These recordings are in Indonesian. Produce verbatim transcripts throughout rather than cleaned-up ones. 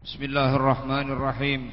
Bismillahirrahmanirrahim.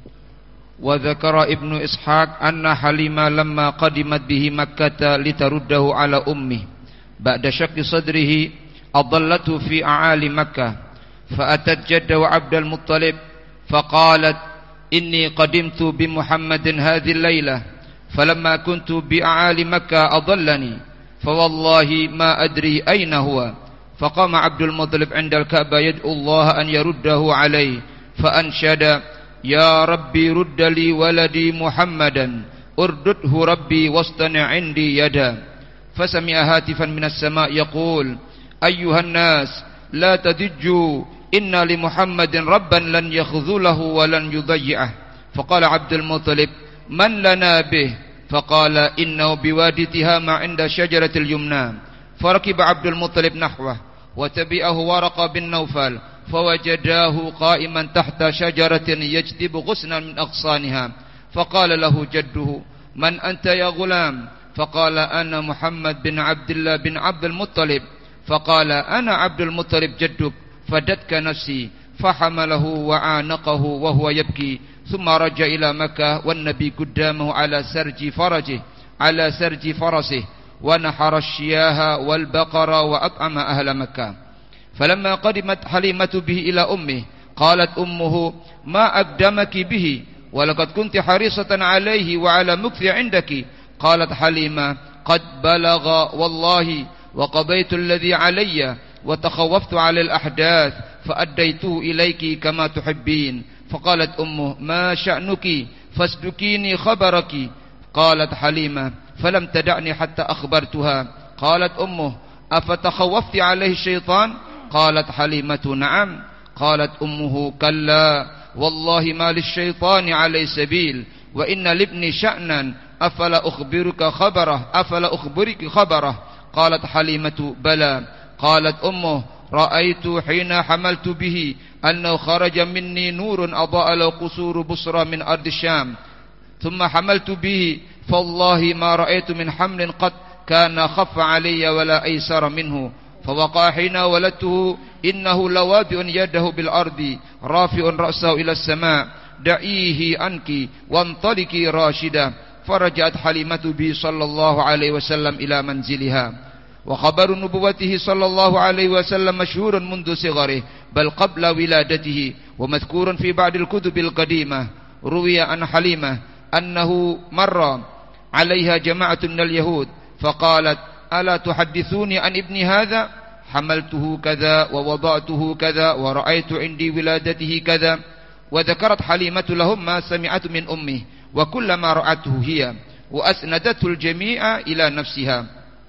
Wa dzakara Ibnu Ishaq anna Halimah lamma qadimat bihi Makkah litaruddahu ala ummi ba'da syaqqi sadrihi adallatu fi a'ali Makkah fa atat jaddahu Abdul Muttalib faqalat inni qadimtu bi Muhammadin hadhihi al-lailah falamma kuntu bi a'ali Makkah adallani fa wallahi ma adri ayna huwa faqama Abdul Muttalib 'inda al-Ka'bah yad'u Allah an yaruddahu alayhi fa anshada يا ربي رد لي ولدي محمدا اردده ربي واصطنع عندي يدا فسمع هاتفا من السماء يقول أيها الناس لا تضجوا إن لمحمد ربا لن يخذله ولن يضيعه فقال عبد المطلب من لنا به فقال إنه بوادي تهامة عند شجرة اليمنى فركب عبد المطلب نحوه وتبعه ورقة بن نوفل فوجداه قائما تحت شجرة يجذب غصنا من أغصانها فقال له جده من أنت يا غلام فقال أنا محمد بن عبد الله بن عبد المطلب فقال أنا عبد المطلب جدك فدتك نفسي فحمله وعانقه وهو يبكي ثم رجع إلى مكة والنبي قدامه على سرج فرجه على سرج فرسه ونحر الشياه والبقر وأطعم أهل مكة فلما قدمت حليمة به إلى أمه قالت أمه ما أقدمك به ولقد كنت حريصة عليه وعلى مكث عندك قالت حليمة قد بلغ والله وقضيت الذي علي وتخوفت على الأحداث فأديته إليك كما تحبين فقالت أمه ما شأنك فاسدكيني خبرك قالت حليمة فلم تدعني حتى أخبرتها قالت أمه أفتخوفت عليه الشيطان قالت حليمة نعم قالت أمه كلا والله ما للشيطان عليه سبيل وإن لابني شأنا أفلا أخبرك خبره أفلا أخبرك خبره قالت حليمة بلى قالت أمه رأيت حين حملت به أنه خرج مني نور أضاء له قصور بصرى من أرض الشام ثم حملت به فالله ما رأيت من حمل قد كان خف علي ولا أيسر منه فوقع حين ولدته إنه لوادئ يده بالأرض رافع رأسه إلى السماء دعيه أنك وانطلقي راشدة فرجعت حليمة به صلى الله عليه وسلم إلى منزلها وخبر نبوته صلى الله عليه وسلم مشهور منذ صغره بل قبل ولادته ومذكور في بعض الكتب القديمة روي عن حليمة أنه مر عليها جماعة من اليهود فقالت ألا تحدثوني عن ابني هذا حملته كذا ووضعته كذا ورأيت عندي ولادته كذا وذكرت حليمة لهم ما سمعت من أمه وكل ما رأته هي وأسندته الجميع إلى نفسها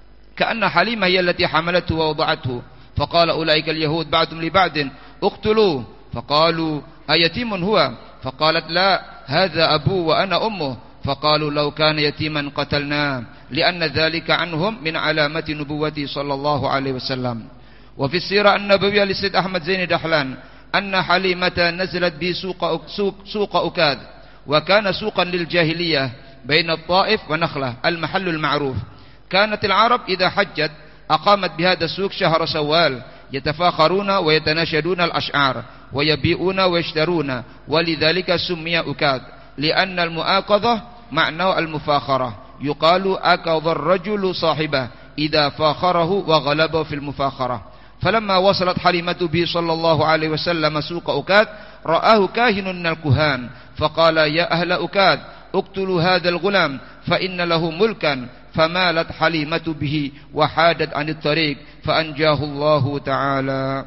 كأن حليمة هي التي حملته ووضعته فقال أولئك اليهود بعضهم لبعض اقتلوه فقالوا أيتيم هو فقالت لا هذا أبوه وأنا أمه فقالوا لو كان يتيما قتلناه لأن ذلك عنهم من علامة نبوته صلى الله عليه وسلم وفي السيرة النبوية لسيد أحمد زين دحلان أن حليمة نزلت بسوق سوق, سوق أكاد وكان سوقا للجاهلية بين الطائف ونخلة المحل المعروف كانت العرب إذا حجت أقامت بهذا السوق شهر شوال يتفاخرون ويتناشدون الأشعار ويبيعون ويشترون ولذلك سمي أكاد لأن المؤاخذة معناه المفاخرة يقال أكظ الرجل صاحبه إذا فاخره وغلبه في المفاخرة فلما وصلت حليمة به صلى الله عليه وسلم سوق أكاد رآه كاهن من الكهان فقال يا أهل أكاد اقتلوا هذا الغلام فإن له ملكا فمالت حليمة به وحادت عن الطريق فأنجاه الله تعالى.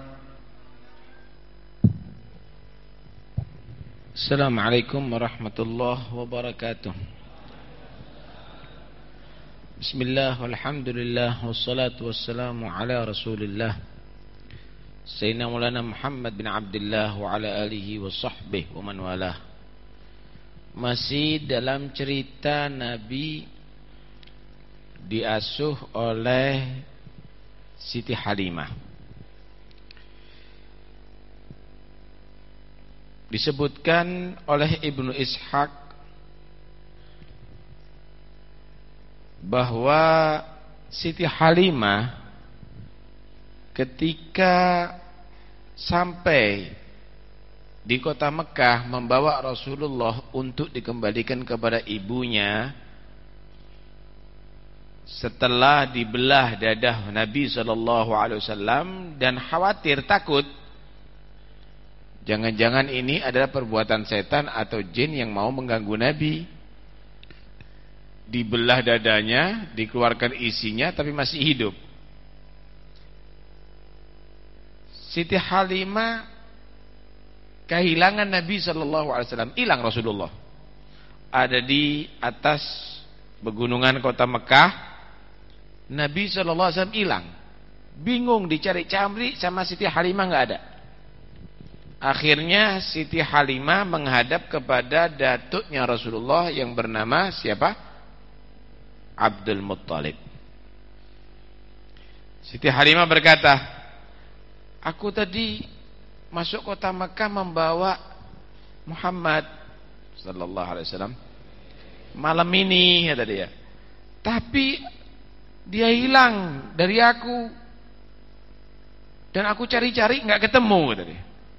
Assalamualaikum warahmatullahi wabarakatuh. Bismillah walhamdulillah wassalatu wassalamu ala rasulillah Sayyidina Maulana Muhammad bin Abdullah wa ala alihi wa sahbihi wa man walah. Masih dalam cerita Nabi diasuh oleh Siti Halimah. Disebutkan oleh Ibnu Ishaq bahwa Siti Halimah ketika sampai di kota Mekah membawa Rasulullah untuk dikembalikan kepada ibunya setelah dibelah dadah Nabi sallallahu alaihi wasallam, dan khawatir, takut jangan-jangan ini adalah perbuatan setan atau jin yang mau mengganggu Nabi. Dibelah dadanya, dikeluarkan isinya, tapi masih hidup. Siti Halimah kehilangan Nabi sallallahu alaihi wasallam, hilang Rasulullah. Ada di atas pegunungan kota Mekah. Nabi sallallahu alaihi wasallam hilang. Bingung, dicari-cari sama Siti Halimah enggak ada. Akhirnya Siti Halimah menghadap kepada datuknya Rasulullah yang bernama siapa? Abdul Muttalib. Siti Halimah berkata, aku tadi masuk kota Mekah membawa Muhammad sallallahu alaihi wasallam malam ini, kata dia. Tapi dia hilang dari aku, dan aku cari-cari enggak ketemu, kata dia.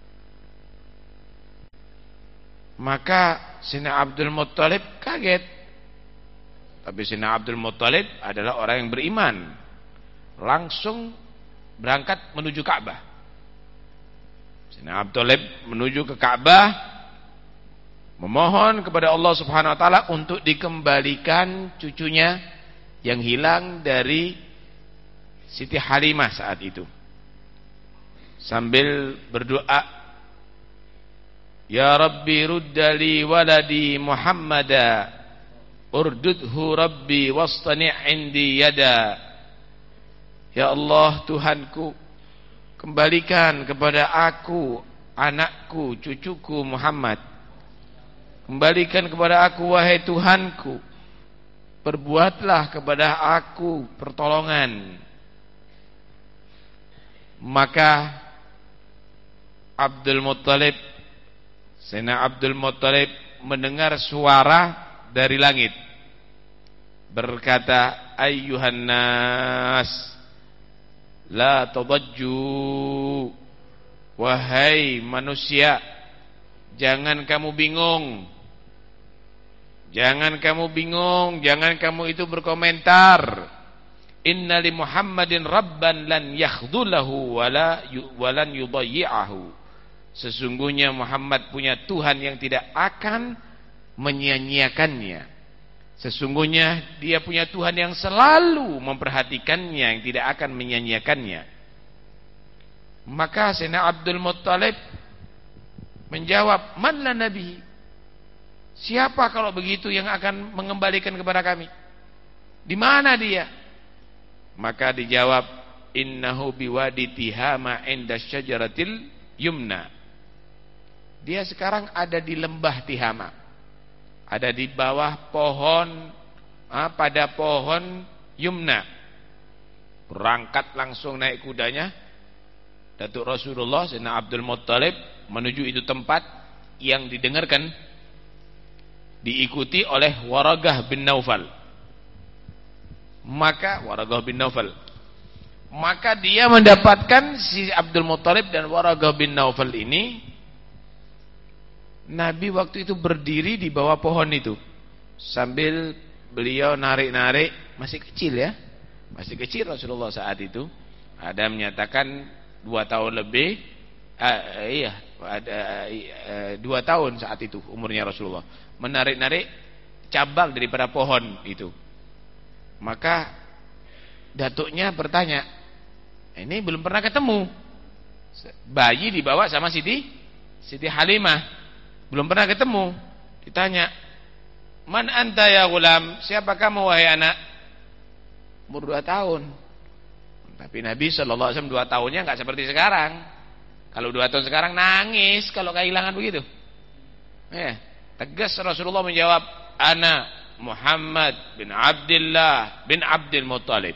Maka Sayyidina Abdul Muttalib kaget. Tapi Sayyidina Abdul Muttalib adalah orang yang beriman, langsung berangkat menuju Ka'bah. Sayyidina Abdul Muttalib menuju ke Ka'bah, memohon kepada Allah Subhanahu wa taala untuk dikembalikan cucunya yang hilang dari Siti Halimah saat itu. Sambil berdoa, ya Rabbi ruddali waladi Muhammada urdudhu Rabbi wastani' indi yada. Ya Allah, Tuhanku, kembalikan kepada aku anakku, cucuku Muhammad. Kembalikan kepada aku, wahai Tuhanku, perbuatlah kepada aku pertolongan. Maka Abdul Muttalib, Sayyidina Abdul Muttalib mendengar suara dari langit, berkata, ayyuhan nas la tadajju, wahai manusia, jangan kamu bingung. Jangan kamu bingung, jangan kamu itu berkomentar. Inna li Muhammadin rabban lan yakhdhulahu wala walan yudayyi'ahu. Sesungguhnya Muhammad punya Tuhan yang tidak akan menyia-nyiakannya. Sesungguhnya dia punya Tuhan yang selalu memperhatikannya, yang tidak akan menyia-nyiakannya. Maka Sayyidina Abdul Muttalib menjawab, man la nabi, siapa kalau begitu yang akan mengembalikan kepada kami? Di mana dia? Maka dijawab, innahu biwadi Tihama inda syajaratil yumna. Dia sekarang ada di lembah Tihama, ada di bawah pohon, ah, pada pohon Yumna. Berangkat langsung naik kudanya Datuk Rasulullah Sayyidina Abdul Muttalib menuju itu tempat yang didengarkan, diikuti oleh Waraqah bin Naufal. Maka Waraqah bin Naufal, maka dia mendapatkan si Abdul Muttalib dan Waraqah bin Naufal ini. Nabi waktu itu berdiri di bawah pohon itu sambil beliau narik-narik, masih kecil ya, masih kecil Rasulullah saat itu. Ada menyatakan dua tahun lebih, uh, iya, ada uh, dua tahun saat itu umurnya Rasulullah, menarik-narik cabang daripada pohon itu. Maka datuknya bertanya, ini belum pernah ketemu, bayi dibawa sama Siti Siti Halimah, belum pernah ketemu. Ditanya, man anta ya gulam, siapa kamu wahai anak? Umur dua tahun. Tapi Nabi sallallahu alaihi wasallam dua tahunnya enggak seperti sekarang. Kalau dua tahun sekarang nangis kalau kehilangan begitu. Ya, tegas Rasulullah menjawab, ana Muhammad bin Abdullah bin Abdul Muttalib.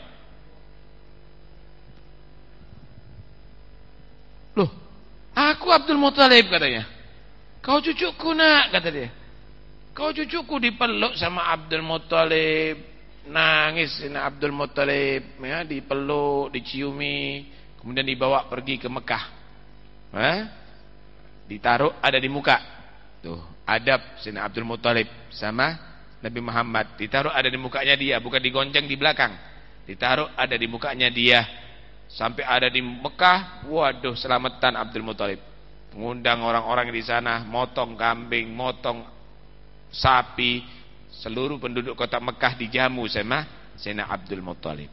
Loh, aku Abdul Muttalib katanya. Kau cucuku nak, kata dia. Kau cucuku, dipeluk sama Abdul Muttalib. Nangis Sayyidina Abdul Muttalib, ya, dipeluk, diciumi, kemudian dibawa pergi ke Mekah. Eh? ditaruh ada di muka. Tuh, adab Sayyidina Abdul Muthalib sama Nabi Muhammad, ditaruh ada di mukanya dia, bukan digonceng di belakang. Ditaruh ada di mukanya dia. Sampai ada di Mekah, waduh, selamatan Abdul Muthalib. Mengundang orang-orang di sana, motong kambing, motong sapi, seluruh penduduk kota Mekah dijamu sama Sayyidina Abdul Muthalib.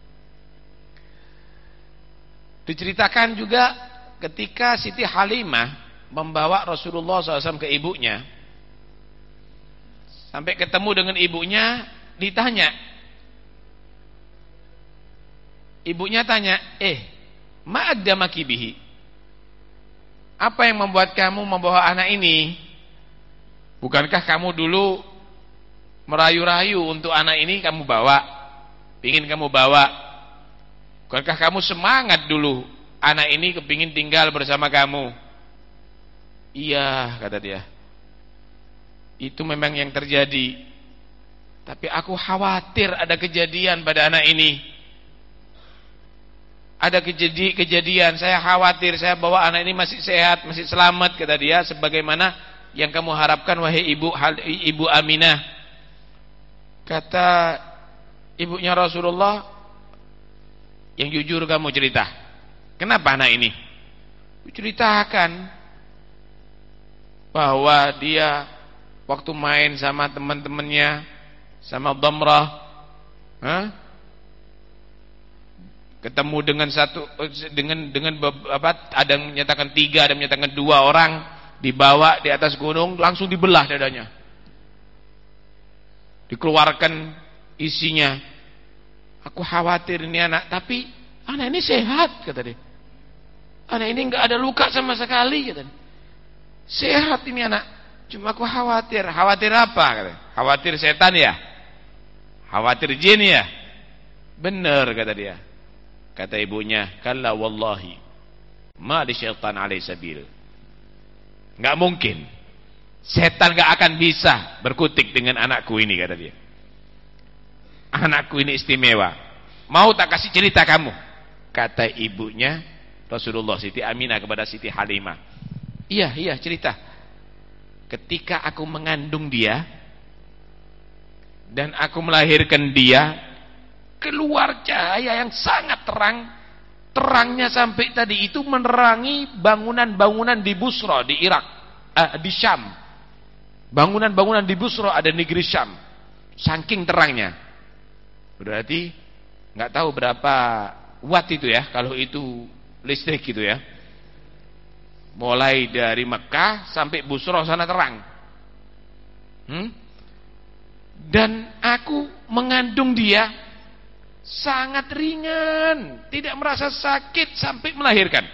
Diceritakan juga ketika Siti Halimah membawa Rasulullah shallallahu alaihi wasallam ke ibunya, sampai ketemu dengan ibunya, ditanya, ibunya tanya, eh, ma aqdamaki bihi, apa yang membuat kamu membawa anak ini? Bukankah kamu dulu merayu-rayu untuk anak ini kamu bawa, pingin kamu bawa? Bukankah kamu semangat dulu anak ini kepingin tinggal bersama kamu? Iya, kata dia, itu memang yang terjadi. Tapi aku khawatir ada kejadian pada anak ini. Ada kejadi kejadian, saya khawatir saya bawa anak ini masih sehat, masih selamat, kata dia, sebagaimana yang kamu harapkan wahai ibu ibu Aminah. Kata ibunya Rasulullah, yang jujur kamu cerita, kenapa anak ini? Ceritakan bahwa dia waktu main sama teman-temannya, sama Damrah, huh? ketemu dengan satu dengan dengan apa, ada yang menyatakan tiga, ada yang menyatakan dua orang, dibawa di atas gunung, langsung dibelah dadanya, dikeluarkan isinya. Aku khawatir ini anak, tapi anak ini sehat, kata dia. Anak ini enggak ada luka sama sekali, kata dia. Sehat ini anak, cuma aku khawatir. Khawatir apa? Kata. Khawatir setan ya? Khawatir jin ya? Benar, kata dia. Kata ibunya, kalla wallahi ma li syaitan alaihi sabil. Enggak mungkin setan enggak akan bisa berkutik dengan anakku ini, kata dia. Anakku ini istimewa. Mau tak kasih cerita kamu? Kata ibunya Rasulullah, Siti Aminah, kepada Siti Halimah. Iya, iya, cerita. Ketika aku mengandung dia dan aku melahirkan dia, keluar cahaya yang sangat terang. Terangnya sampai tadi itu menerangi bangunan-bangunan di Busra, di Irak, eh, di Syam. Bangunan-bangunan di Busra, ada negeri Syam. Saking terangnya. Berarti nggak tahu berapa watt itu ya, kalau itu listrik gitu ya. Mulai dari Mekah sampai Busra sana terang. Hmm? Dan aku mengandung dia sangat ringan, tidak merasa sakit sampai melahirkan.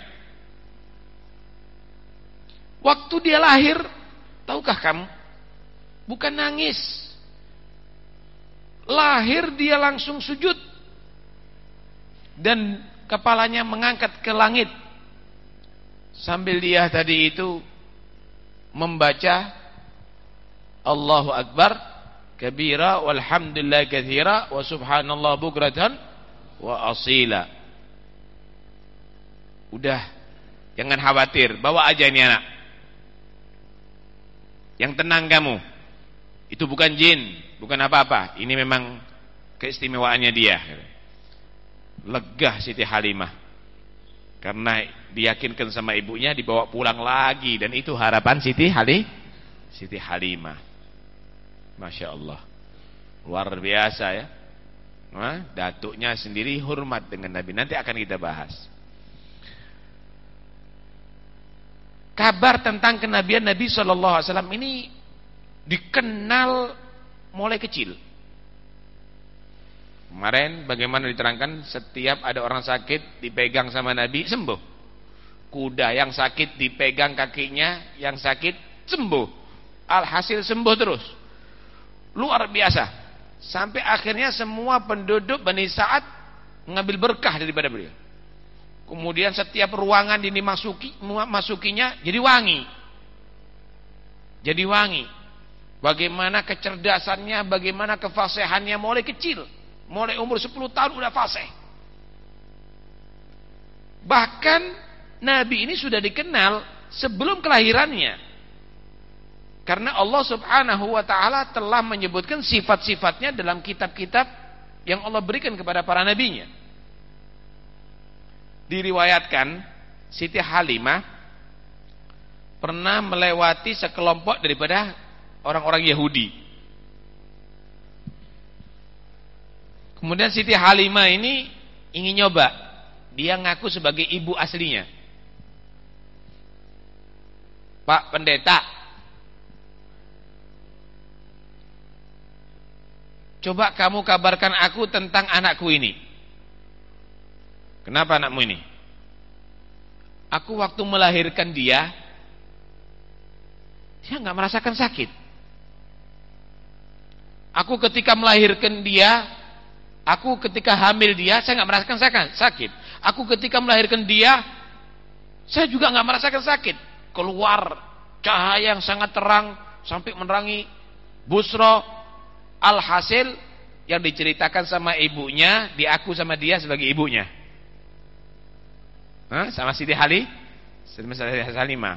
Waktu dia lahir, tahukah kamu? Bukan nangis. Lahir dia langsung sujud dan kepalanya mengangkat ke langit. Sambil dia tadi itu membaca Allahu Akbar kabira walhamdulillah katsira wa subhanallah bukratan wa asila. Udah, jangan khawatir, bawa aja ini anak. Yang tenang kamu. Itu bukan jin, bukan apa-apa. Ini memang keistimewaannya dia. Lega Siti Halimah. Karena diyakinkan sama ibunya, dibawa pulang lagi, dan itu harapan Siti Hali, Siti Halimah. Masya Allah, luar biasa ya. Nah, datuknya sendiri hormat dengan Nabi. Nanti akan kita bahas. Kabar tentang kenabian Nabi Shallallahu Alaihi Wasallam ini dikenal mulai kecil. Kemarin bagaimana diterangkan, setiap ada orang sakit dipegang sama Nabi sembuh. Kuda yang sakit dipegang kakinya, yang sakit sembuh. Alhasil sembuh terus. Luar biasa. Sampai akhirnya semua penduduk Bani Sa'ad mengambil berkah daripada beliau. Kemudian setiap ruangan ini masuki, masukinya jadi wangi. Jadi wangi. Bagaimana kecerdasannya, bagaimana kefasihannya mulai kecil. Mulai umur sepuluh tahun udah fasih. Bahkan Nabi ini sudah dikenal sebelum kelahirannya. Karena Allah Subhanahu wa taala telah menyebutkan sifat-sifatnya dalam kitab-kitab yang Allah berikan kepada para nabinya. Diriwayatkan Siti Halimah pernah melewati sekelompok daripada orang-orang Yahudi. Kemudian Siti Halimah ini ingin nyoba. Dia ngaku sebagai ibu aslinya. Pak Pendeta, coba kamu kabarkan aku tentang anakku ini. Kenapa anakmu ini? Aku waktu melahirkan dia, dia nggak merasakan sakit. Aku ketika melahirkan dia, aku ketika hamil dia, saya nggak merasakan sakit. Aku ketika melahirkan dia, saya juga nggak merasakan sakit. Keluar cahaya yang sangat terang sampai menerangi busro. Alhasil yang diceritakan sama ibunya, diaku sama dia sebagai ibunya. Hah? Sama Siti Hali, sama Siti Halimah.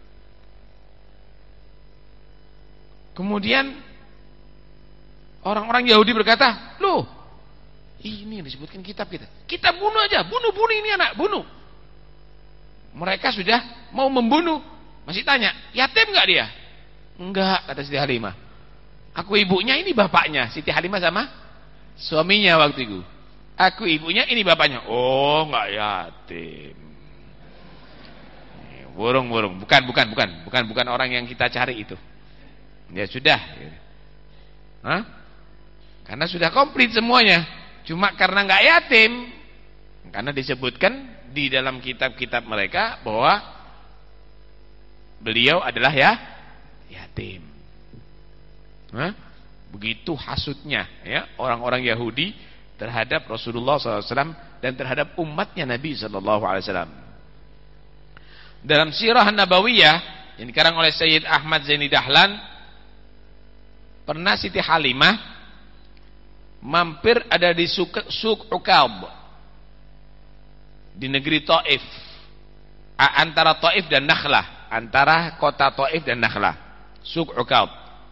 Kemudian orang-orang Yahudi berkata, loh, ini yang disebutkan kitab kita. Kita bunuh aja, bunuh-bunuh ini anak, bunuh. Mereka sudah mau membunuh. Masih tanya, yatim enggak dia? Enggak, kata Siti Halimah. Aku ibunya, ini bapaknya. Siti Halimah sama suaminya waktu itu. Aku ibunya, ini bapaknya. Oh, enggak yatim. Burung-burung, bukan, bukan, bukan, bukan, bukan orang yang kita cari itu. Ya sudah. Hah? Karena sudah komplit semuanya. Cuma karena enggak yatim. Karena disebutkan di dalam kitab-kitab mereka bahwa beliau adalah ya yatim. Hah? Begitu hasutnya ya orang-orang Yahudi terhadap Rasulullah shallallahu alaihi wasallam dan terhadap umatnya Nabi shallallahu alaihi wasallam. Dalam Sirah Nabawiyah yang dikarang oleh Sayyid Ahmad Zaini Dahlan, pernah Siti Halimah mampir ada di Suk Ukab di negeri Taif, antara Taif dan Nakhlah, antara kota Taif dan Nakhlah, Suk Ukab.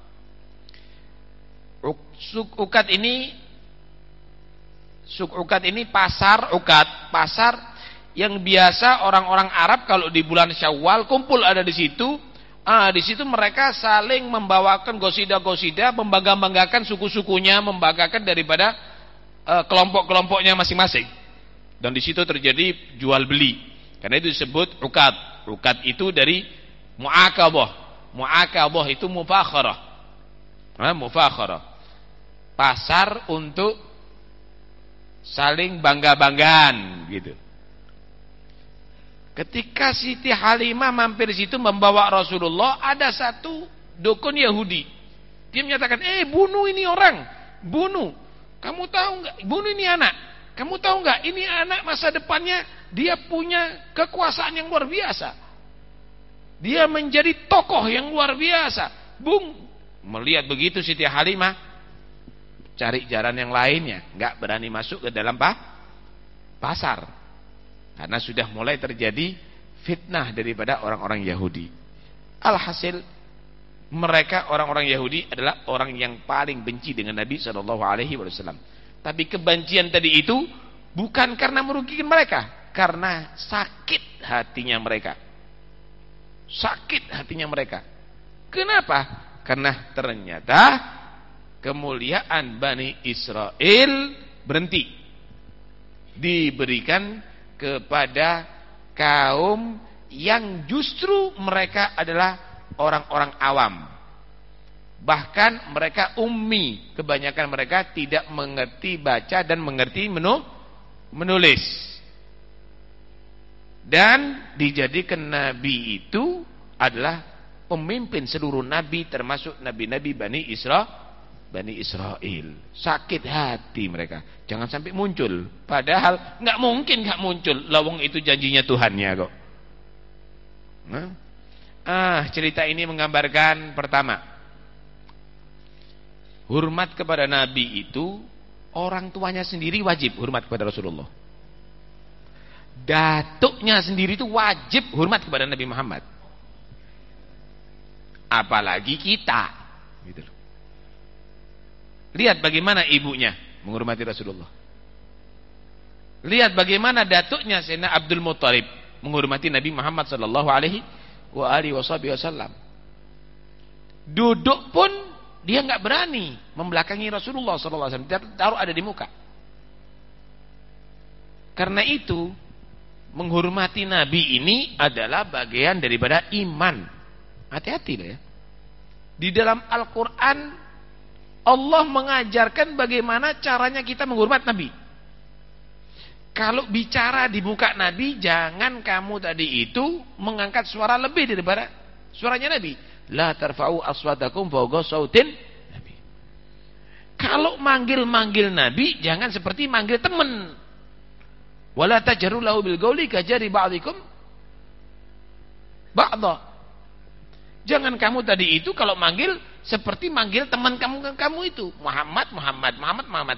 Suk Ukad ini Suk Ukad ini pasar Ukad, pasar yang biasa orang-orang Arab kalau di bulan Syawal kumpul ada di situ. Ah, di situ mereka saling membawakan gosida-gosida, membangga-banggakan suku-sukunya, membanggakan daripada uh, kelompok-kelompoknya masing-masing. Dan di situ terjadi jual beli. Karena itu disebut Ukad. Ukad itu dari mu'akabah. Mu'akabah itu mufakharah. Nah, mufakharah. Pasar untuk saling bangga-banggaan gitu. Ketika Siti Halimah mampir di situ membawa Rasulullah, ada satu dukun Yahudi. Dia menyatakan, "Eh, bunuh ini orang. Bunuh. Kamu tahu enggak? Bunuh ini anak. Kamu tahu enggak? Ini anak masa depannya dia punya kekuasaan yang luar biasa. Dia menjadi tokoh yang luar biasa." Bung, melihat begitu Siti Halimah cari jalan yang lainnya, enggak berani masuk ke dalam pa pasar. Karena sudah mulai terjadi fitnah daripada orang-orang Yahudi. Alhasil mereka orang-orang Yahudi adalah orang yang paling benci dengan Nabi shallallahu alaihi wasallam. Tapi kebencian tadi itu bukan karena merugikan mereka, karena sakit hatinya mereka. Sakit hatinya mereka. Kenapa? Karena ternyata kemuliaan Bani Israel berhenti, diberikan kepada kaum yang justru mereka adalah orang-orang awam. Bahkan mereka ummi, kebanyakan mereka tidak mengerti baca dan mengerti menu, menulis. Dan dijadikan nabi itu adalah pemimpin seluruh nabi, termasuk nabi-nabi Bani Isra Bani Israel. Sakit hati mereka, jangan sampai muncul. Padahal nggak mungkin nggak muncul, lawang itu janjinya Tuhannya kok. Nah, ah cerita ini menggambarkan pertama, hormat kepada Nabi itu orang tuanya sendiri wajib hormat kepada Rasulullah. Datuknya sendiri itu wajib hormat kepada Nabi Muhammad. apalagi kita. Gitu loh. Lihat bagaimana ibunya menghormati Rasulullah. Lihat bagaimana datuknya Sayyidina Abdul Muttalib menghormati Nabi Muhammad sallallahu alaihi wasallam. Duduk pun dia nggak berani membelakangi Rasulullah sallallahu alaihi wasallam, dia taruh ada di muka. Karena itu menghormati Nabi ini adalah bagian daripada iman. Hati-hati loh ya. Di dalam Al-Quran Allah mengajarkan bagaimana caranya kita menghormati Nabi. Kalau bicara di muka Nabi, jangan kamu tadi itu mengangkat suara lebih daripada suaranya Nabi. La tarfa'u aswatakum fawqa sautin Nabi. Kalau manggil-manggil Nabi, jangan seperti manggil teman. Wala tajharu lahu bil qawli kajari ba'dikum ba'dha. Jangan kamu tadi itu kalau manggil seperti manggil teman kamu kamu itu, Muhammad, Muhammad, Muhammad, Muhammad.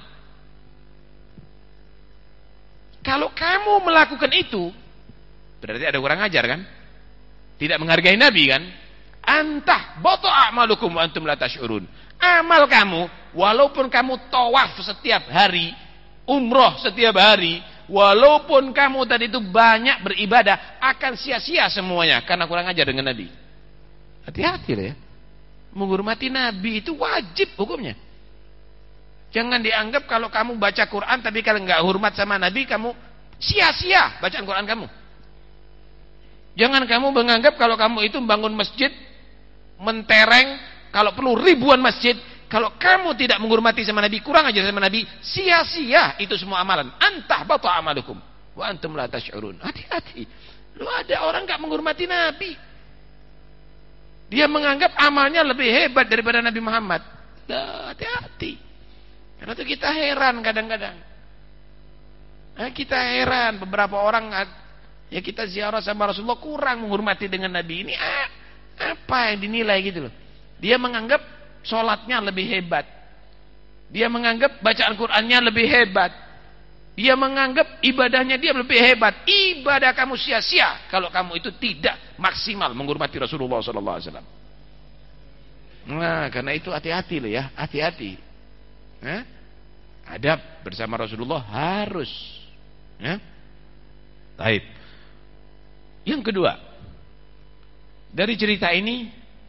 Kalau kamu melakukan itu, berarti ada kurang ajar kan? Tidak menghargai Nabi kan? Antah bata a'malukum wa antum la tash'urun. Amal kamu, walaupun kamu tawaf setiap hari, umroh setiap hari, walaupun kamu tadi itu banyak beribadah, akan sia-sia semuanya karena kurang ajar dengan Nabi. Hati-hati ya. Menghormati Nabi itu wajib hukumnya. Jangan dianggap kalau kamu baca Quran tapi kalau nggak hormat sama Nabi, kamu sia-sia bacaan Quran kamu. Jangan kamu menganggap kalau kamu itu bangun masjid, mentereng, kalau perlu ribuan masjid, kalau kamu tidak menghormati sama Nabi, kurang ajar sama Nabi, sia-sia itu semua amalan. Antah bata amalukum wa antum la tash'urun. Hati-hati. Lu ada orang nggak menghormati Nabi. Dia menganggap amalnya lebih hebat daripada Nabi Muhammad. Hati-hati. Karena itu kita heran kadang-kadang. Nah, kita heran beberapa orang ya kita ziarah sama Rasulullah kurang menghormati dengan Nabi ini. Ah, apa yang dinilai gitu loh. Dia menganggap sholatnya lebih hebat. Dia menganggap bacaan Qur'annya lebih hebat. Dia menganggap ibadahnya dia lebih hebat. Ibadah kamu sia-sia kalau kamu itu tidak maksimal menghormati Rasulullah sallallahu alaihi wasallam. Nah, karena itu hati-hati loh ya, hati-hati. Nah, adab bersama Rasulullah harus. Ya. Baik. Yang kedua, dari cerita ini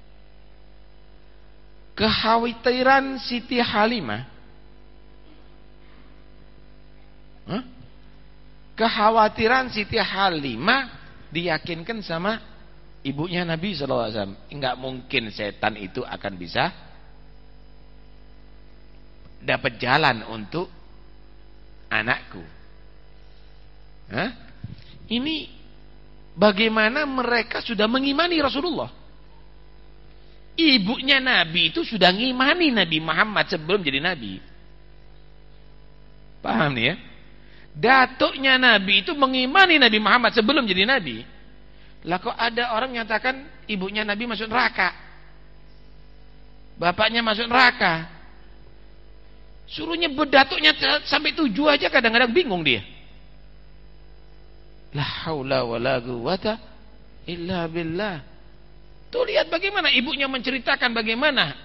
kekhawatiran Siti Halimah, huh? kekhawatiran Siti Halimah diyakinkan sama ibunya Nabi sallallahu alaihi wasallam. Enggak mungkin setan itu akan bisa dapat jalan untuk anakku. Hah? Ini bagaimana mereka sudah mengimani Rasulullah. Ibunya Nabi itu sudah ngimani Nabi Muhammad sebelum jadi Nabi. Paham nih ya? Datuknya Nabi itu mengimani Nabi Muhammad sebelum jadi Nabi. Lah kok ada orang nyatakan ibunya Nabi masuk neraka, bapaknya masuk neraka. Suruh nyebut datuknya sampai tujuh aja kadang-kadang bingung dia. La haula wala quwata illa billah. Tuh lihat bagaimana ibunya menceritakan bagaimana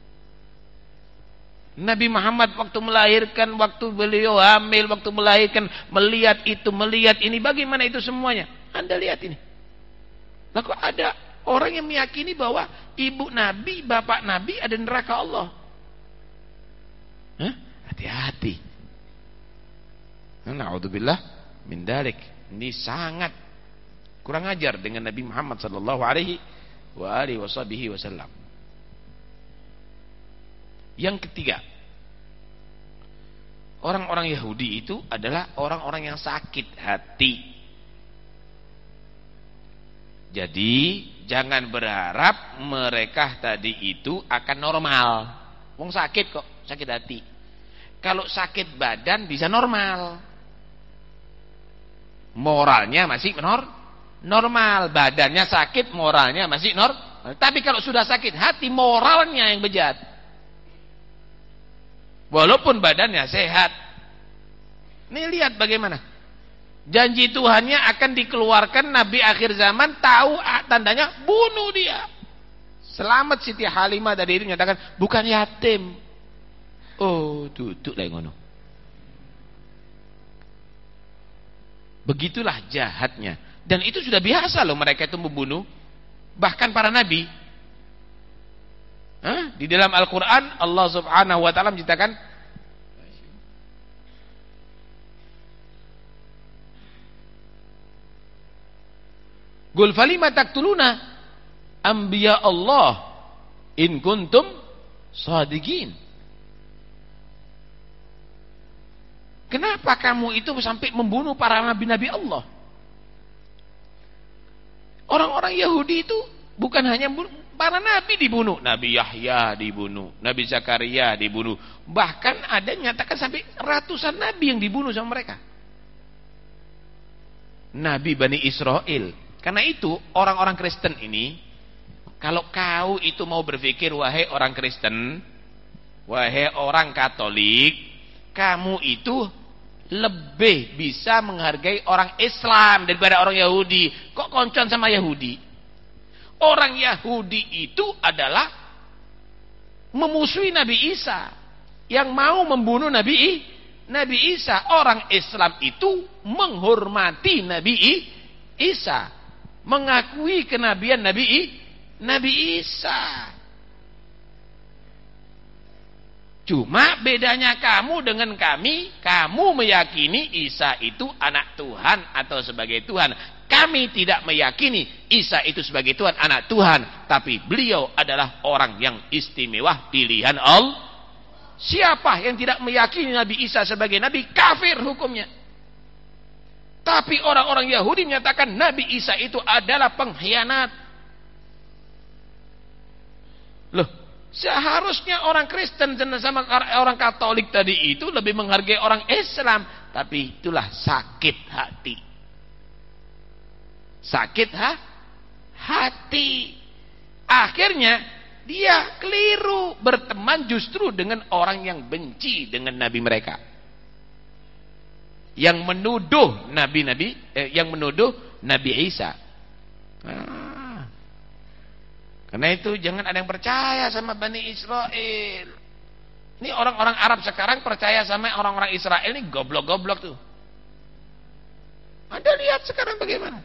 Nabi Muhammad waktu melahirkan, waktu beliau hamil, waktu melahirkan, melihat itu, melihat ini, bagaimana itu semuanya. Anda lihat ini. Lah kok ada orang yang meyakini bahwa ibu Nabi, bapak Nabi ada neraka Allah. Hah? Hati-hati. Na'udzubillah min dzalik. Ini sangat kurang ajar dengan Nabi Muhammad sallallahu alaihi wa alihi wasallam. Yang ketiga, orang-orang Yahudi itu adalah orang-orang yang sakit hati. Jadi jangan berharap mereka tadi itu akan normal. Wong sakit kok, sakit hati. Kalau sakit badan bisa normal, moralnya masih menor normal. Badannya sakit, moralnya masih normal. Tapi kalau sudah sakit hati, moralnya yang bejat. Walaupun badannya sehat. Nih lihat bagaimana janji Tuhannya akan dikeluarkan Nabi akhir zaman, tahu tandanya bunuh dia. Selamat Siti Halimah tadi itu menyatakan bukan yatim. Oh, duduk lah ngono. Begitulah jahatnya. Dan itu sudah biasa loh mereka itu membunuh. Bahkan para nabi. Hah? Di dalam Al-Quran Allah subhanahu wa ta'ala menceritakan Qul falima taqtuluna anbiya Allah in kuntum shadiqin. Kenapa kamu itu sampai membunuh para nabi-nabi Allah? Orang-orang Yahudi itu bukan hanya para nabi dibunuh, Nabi Yahya dibunuh, Nabi Zakaria dibunuh, bahkan ada yang nyatakan sampai ratusan nabi yang dibunuh sama mereka. Nabi Bani Israel. Karena itu orang-orang Kristen ini, kalau kau itu mau berpikir wahai orang Kristen, wahai orang Katolik, kamu itu lebih bisa menghargai orang Islam daripada orang Yahudi. Kok koncon sama Yahudi? Orang Yahudi itu adalah memusuhi Nabi Isa, yang mau membunuh Nabi Nabi Isa. Orang Islam itu menghormati Nabi Isa, mengakui kenabian Nabi Nabi Isa. Cuma bedanya kamu dengan kami, kamu meyakini Isa itu anak Tuhan atau sebagai Tuhan. Kami tidak meyakini Isa itu sebagai Tuhan, anak Tuhan, tapi beliau adalah orang yang istimewa, pilihan Allah. Siapa yang tidak meyakini Nabi Isa sebagai nabi, kafir hukumnya. Tapi orang-orang Yahudi menyatakan Nabi Isa itu adalah pengkhianat. Loh, seharusnya orang Kristen sama orang Katolik tadi itu lebih menghargai orang Islam, tapi itulah sakit hati. Sakit ha? hati. Akhirnya dia keliru berteman justru dengan orang yang benci dengan nabi mereka, yang menuduh nabi-nabi, eh, yang menuduh Nabi Isa. Ah. Karena itu jangan ada yang percaya sama Bani Israel. Ini orang-orang Arab sekarang percaya sama orang-orang Israel, ini goblok-goblok tuh. Anda lihat sekarang bagaimana?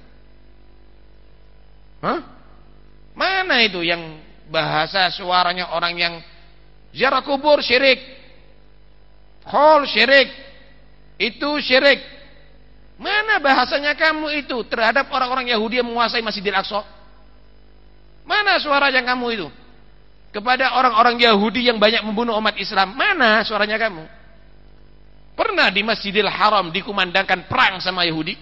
Hah? Mana itu yang bahasa suaranya orang yang ziarah kubur syirik, khol syirik, itu syirik. Mana bahasanya kamu itu terhadap orang-orang Yahudi yang menguasai Masjidil Aqsa? Mana suaranya kamu itu kepada orang-orang Yahudi yang banyak membunuh umat Islam? Mana suaranya kamu? Pernah di Masjidil Haram dikumandangkan perang sama Yahudi?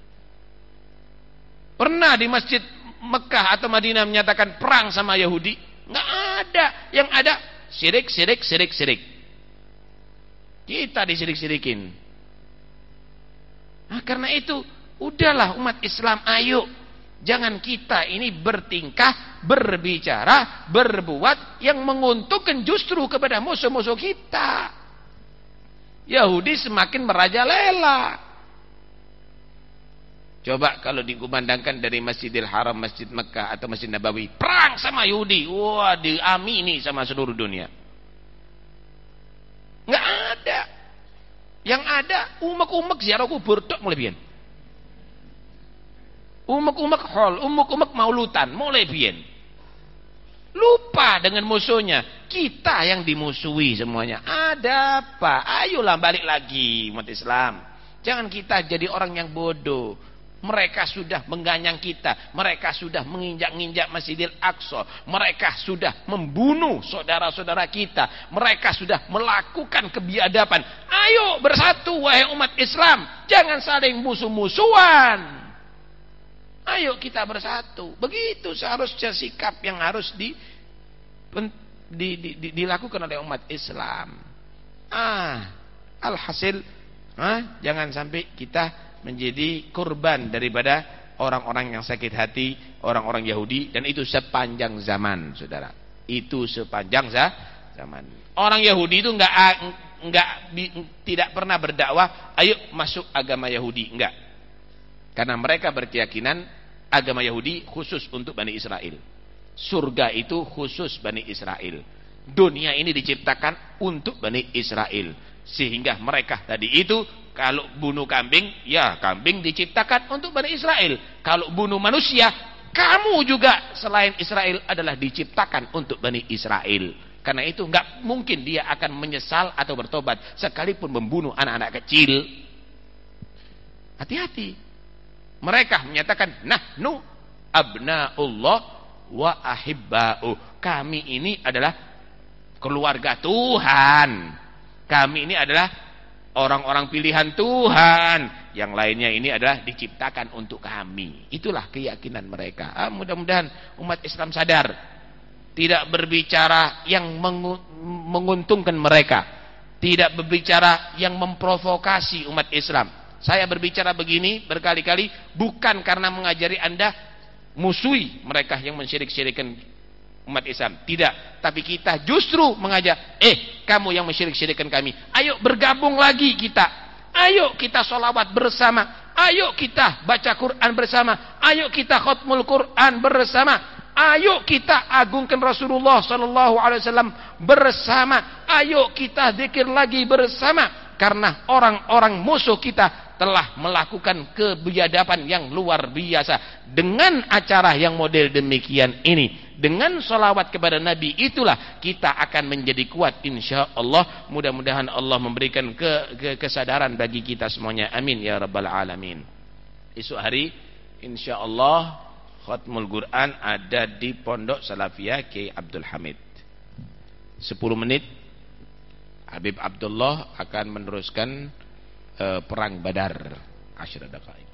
Pernah di Masjid Mekah atau Madinah menyatakan perang sama Yahudi? Nggak ada. Yang ada syirik, syirik, syirik, syirik. Kita disirik-sirikin. Nah, karena itu udahlah umat Islam, ayo jangan kita ini bertingkah, berbicara, berbuat yang menguntungkan justru kepada musuh-musuh kita. Yahudi semakin merajalela. Coba kalau dikumandangkan dari Masjidil Haram, Masjid Mekah atau Masjid Nabawi, perang sama Yahudi, wah diamini sama seluruh dunia. Nggak ada. Yang ada umek-umek ziarah kubur tok mulai biyen. Umek-umek hol, umek-umek maulutan mulai biyen. Lupa dengan musuhnya. Kita yang dimusuhi semuanya. Ada apa? Ayolah balik lagi umat Islam. Jangan kita jadi orang yang bodoh. Mereka sudah mengganyang kita, mereka sudah menginjak-injak Masjidil Aqsa, mereka sudah membunuh saudara-saudara kita, mereka sudah melakukan kebiadaban. Ayo bersatu wahai umat Islam, jangan saling musuh-musuhan. Ayo kita bersatu. Begitu seharusnya sikap yang harus di, di, di, di, dilakukan oleh umat Islam. Ah, alhasil, ah, jangan sampai kita menjadi korban daripada orang-orang yang sakit hati, orang-orang Yahudi, dan itu sepanjang zaman, saudara. Itu sepanjang zaman. Orang Yahudi itu enggak enggak tidak pernah berdakwah, ayo masuk agama Yahudi, enggak. Karena mereka berkeyakinan agama Yahudi khusus untuk Bani Israel. Surga itu khusus Bani Israel. Dunia ini diciptakan untuk Bani Israel. Sehingga mereka tadi itu kalau bunuh kambing, ya kambing diciptakan untuk Bani Israel. Kalau bunuh manusia, kamu juga selain Israel adalah diciptakan untuk Bani Israel. Karena itu nggak mungkin dia akan menyesal atau bertobat sekalipun membunuh anak-anak kecil. Hati-hati. Mereka menyatakan, nahnu abnaullah wa ahibba'u. Kami ini adalah keluarga Tuhan. Kami ini adalah orang-orang pilihan Tuhan. Yang lainnya ini adalah diciptakan untuk kami. Itulah keyakinan mereka. Ah, mudah-mudahan umat Islam sadar. Tidak berbicara yang menguntungkan mereka. Tidak berbicara yang memprovokasi umat Islam. Saya berbicara begini berkali-kali bukan karena mengajari Anda musuhi mereka yang mensyirik-syirikan umat Islam. Tidak. Tapi kita justru mengajak, eh kamu yang mensyirik-syirikan kami, ayo bergabung lagi kita. Ayo kita sholawat bersama. Ayo kita baca Quran bersama. Ayo kita khatmul Quran bersama. Ayo kita agungkan Rasulullah sallallahu alaihi wasallam bersama. Ayo kita zikir lagi bersama. Karena orang-orang musuh kita telah melakukan kebiadaban yang luar biasa. Dengan acara yang model demikian ini, dengan sholawat kepada Nabi, itulah kita akan menjadi kuat insya Allah. Mudah-mudahan Allah memberikan ke, ke, kesadaran bagi kita semuanya. Amin ya rabbal alamin. Esok hari insya Allah khatmul Quran ada di Pondok Salafiyah Kiai Abdul Hamid. sepuluh menit Habib Abdullah akan meneruskan uh, perang Badar. Asyra daqaiq.